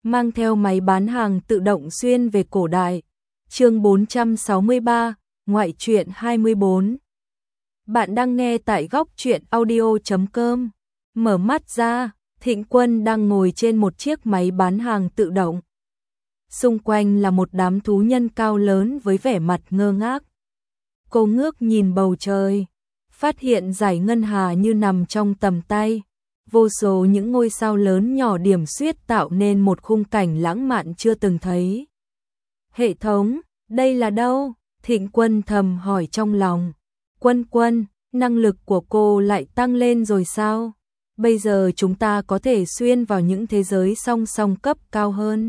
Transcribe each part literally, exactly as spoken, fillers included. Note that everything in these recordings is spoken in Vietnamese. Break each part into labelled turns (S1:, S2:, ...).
S1: mang theo máy bán hàng tự động xuyên về cổ đại. Chương bốn trăm sáu mươi ba, ngoại truyện hai mươi bốn. Bạn đang nghe tại góc truyện audio chấm com. Mở mắt ra, Thịnh Quân đang ngồi trên một chiếc máy bán hàng tự động. Xung quanh là một đám thú nhân cao lớn với vẻ mặt ngơ ngác. Cô ngước nhìn bầu trời, phát hiện dải ngân hà như nằm trong tầm tay. Vô số những ngôi sao lớn nhỏ điểm xuyết tạo nên một khung cảnh lãng mạn chưa từng thấy. Hệ thống, đây là đâu? Thịnh Quân thầm hỏi trong lòng. Quân Quân, năng lực của cô lại tăng lên rồi sao? Bây giờ chúng ta có thể xuyên vào những thế giới song song cấp cao hơn.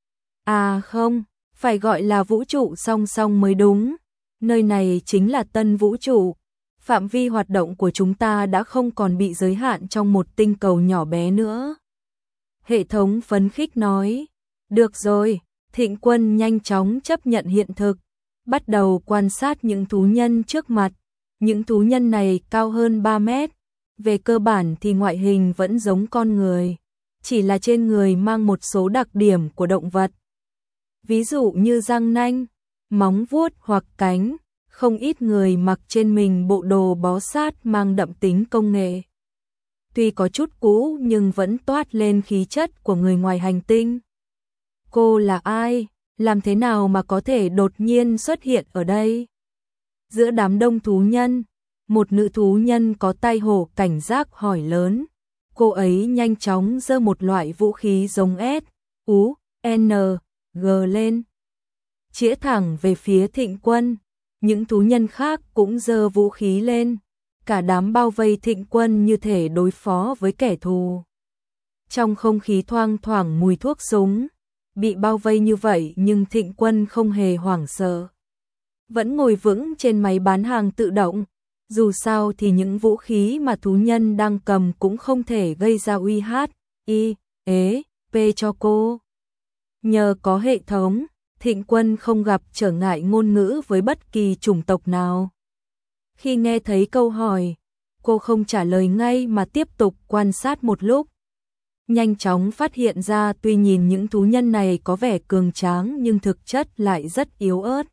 S1: À không, phải gọi là vũ trụ song song mới đúng. Nơi này chính là tân vũ trụ. Phạm vi hoạt động của chúng ta đã không còn bị giới hạn trong một tinh cầu nhỏ bé nữa. Hệ thống phấn khích nói. Được rồi, Thịnh Quân nhanh chóng chấp nhận hiện thực, bắt đầu quan sát những thú nhân trước mặt. Những thú nhân này cao hơn ba mét. Về cơ bản thì ngoại hình vẫn giống con người, chỉ là trên người mang một số đặc điểm của động vật. Ví dụ như răng nanh, móng vuốt hoặc cánh. Không ít người mặc trên mình bộ đồ bó sát mang đậm tính công nghệ. Tuy có chút cũ nhưng vẫn toát lên khí chất của người ngoài hành tinh. Cô là ai? Làm thế nào mà có thể đột nhiên xuất hiện ở đây? Giữa đám đông thú nhân, một nữ thú nhân có tai hổ cảnh giác hỏi lớn. Cô ấy nhanh chóng giơ một loại vũ khí giống S, U, N, G lên, chĩa thẳng về phía Thịnh Quân. Những thú nhân khác cũng giơ vũ khí lên, cả đám bao vây Thịnh Quân như thể đối phó với kẻ thù. Trong không khí thoang thoảng mùi thuốc súng, bị bao vây như vậy nhưng Thịnh Quân không hề hoảng sợ. Vẫn ngồi vững trên máy bán hàng tự động, dù sao thì những vũ khí mà thú nhân đang cầm cũng không thể gây ra uy hiếp, i, ế, p cho cô. Nhờ có hệ thống, Thịnh Quân không gặp trở ngại ngôn ngữ với bất kỳ chủng tộc nào. Khi nghe thấy câu hỏi, cô không trả lời ngay mà tiếp tục quan sát một lúc. Nhanh chóng phát hiện ra tuy nhìn những thú nhân này có vẻ cường tráng nhưng thực chất lại rất yếu ớt.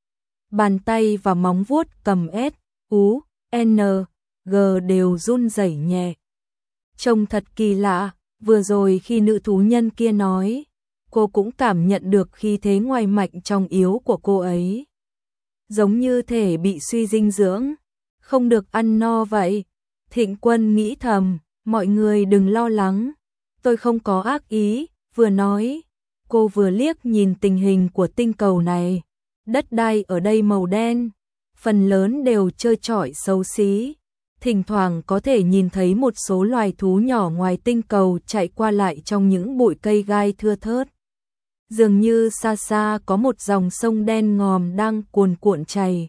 S1: Bàn tay và móng vuốt cầm S, U, N, G đều run rẩy nhẹ. Trông thật kỳ lạ, vừa rồi khi nữ thú nhân kia nói, cô cũng cảm nhận được khí thế ngoài mạnh trong yếu của cô ấy. Giống như thể bị suy dinh dưỡng, không được ăn no vậy. Thịnh Quân nghĩ thầm, mọi người đừng lo lắng, tôi không có ác ý, vừa nói. Cô vừa liếc nhìn tình hình của tinh cầu này. Đất đai ở đây màu đen, phần lớn đều trơ trọi xấu xí. Thỉnh thoảng có thể nhìn thấy một số loài thú nhỏ ngoài tinh cầu chạy qua lại trong những bụi cây gai thưa thớt. Dường như xa xa có một dòng sông đen ngòm đang cuồn cuộn chảy.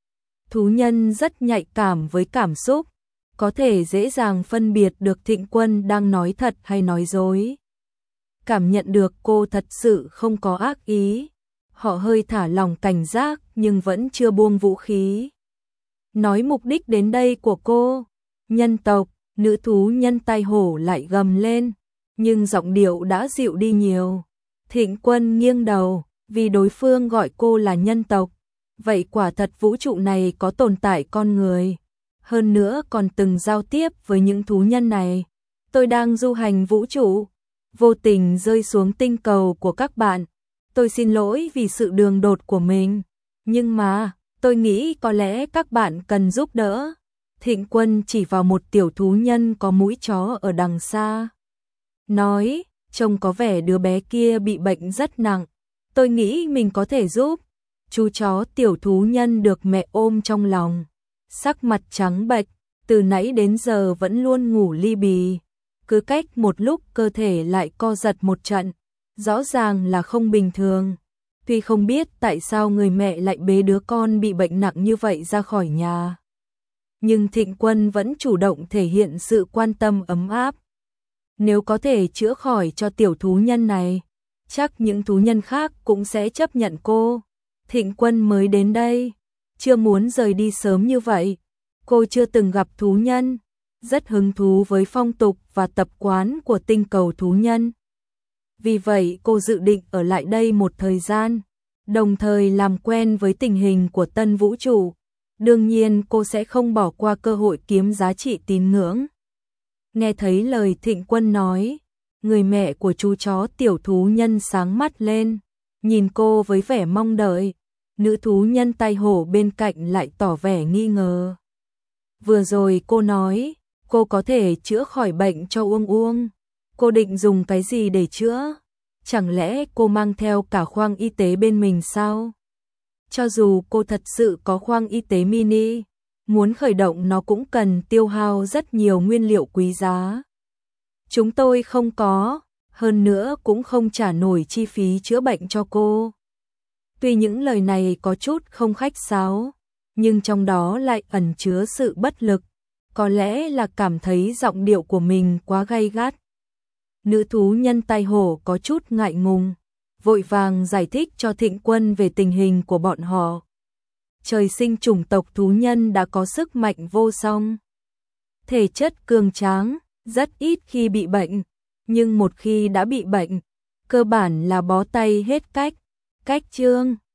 S1: Thú nhân rất nhạy cảm với cảm xúc, có thể dễ dàng phân biệt được Thịnh Quân đang nói thật hay nói dối. Cảm nhận được cô thật sự không có ác ý, họ hơi thả lỏng cảnh giác nhưng vẫn chưa buông vũ khí. Nói mục đích đến đây của cô, nhân tộc, nữ thú nhân tai hổ lại gầm lên, nhưng giọng điệu đã dịu đi nhiều. Thịnh Quân nghiêng đầu, vì đối phương gọi cô là nhân tộc, vậy quả thật vũ trụ này có tồn tại con người. Hơn nữa còn từng giao tiếp với những thú nhân này. Tôi đang du hành vũ trụ, vô tình rơi xuống tinh cầu của các bạn. Tôi xin lỗi vì sự đường đột của mình, nhưng mà tôi nghĩ có lẽ các bạn cần giúp đỡ. Thịnh Quân chỉ vào một tiểu thú nhân có mũi chó ở đằng xa, nói, trông có vẻ đứa bé kia bị bệnh rất nặng, tôi nghĩ mình có thể giúp. Chú chó tiểu thú nhân được mẹ ôm trong lòng, sắc mặt trắng bệch, từ nãy đến giờ vẫn luôn ngủ li bì, cứ cách một lúc cơ thể lại co giật một trận, rõ ràng là không bình thường. Tuy không biết tại sao người mẹ lại bế đứa con bị bệnh nặng như vậy ra khỏi nhà, nhưng Thịnh Quân vẫn chủ động thể hiện sự quan tâm ấm áp. Nếu có thể chữa khỏi cho tiểu thú nhân này, chắc những thú nhân khác cũng sẽ chấp nhận cô. Thịnh Quân mới đến đây, chưa muốn rời đi sớm như vậy. Cô chưa từng gặp thú nhân, rất hứng thú với phong tục và tập quán của tinh cầu thú nhân. Vì vậy cô dự định ở lại đây một thời gian, đồng thời làm quen với tình hình của tân vũ trụ. Đương nhiên cô sẽ không bỏ qua cơ hội kiếm giá trị tín ngưỡng. Nghe thấy lời Thịnh Quân nói, người mẹ của chú chó tiểu thú nhân sáng mắt lên, nhìn cô với vẻ mong đợi. Nữ thú nhân tai hổ bên cạnh lại tỏ vẻ nghi ngờ. Vừa rồi cô nói, cô có thể chữa khỏi bệnh cho Uông Uông. Cô định dùng cái gì để chữa? Chẳng lẽ cô mang theo cả khoang y tế bên mình sao? Cho dù cô thật sự có khoang y tế mini, muốn khởi động nó cũng cần tiêu hao rất nhiều nguyên liệu quý giá. Chúng tôi không có, hơn nữa cũng không trả nổi chi phí chữa bệnh cho cô. Tuy những lời này có chút không khách sáo, nhưng trong đó lại ẩn chứa sự bất lực, có lẽ là cảm thấy giọng điệu của mình quá gay gắt. Nữ thú nhân tai hổ có chút ngại ngùng, vội vàng giải thích cho Thịnh Quân về tình hình của bọn họ. Trời sinh chủng tộc thú nhân đã có sức mạnh vô song, thể chất cường tráng, rất ít khi bị bệnh, nhưng một khi đã bị bệnh, cơ bản là bó tay hết cách. Cách chương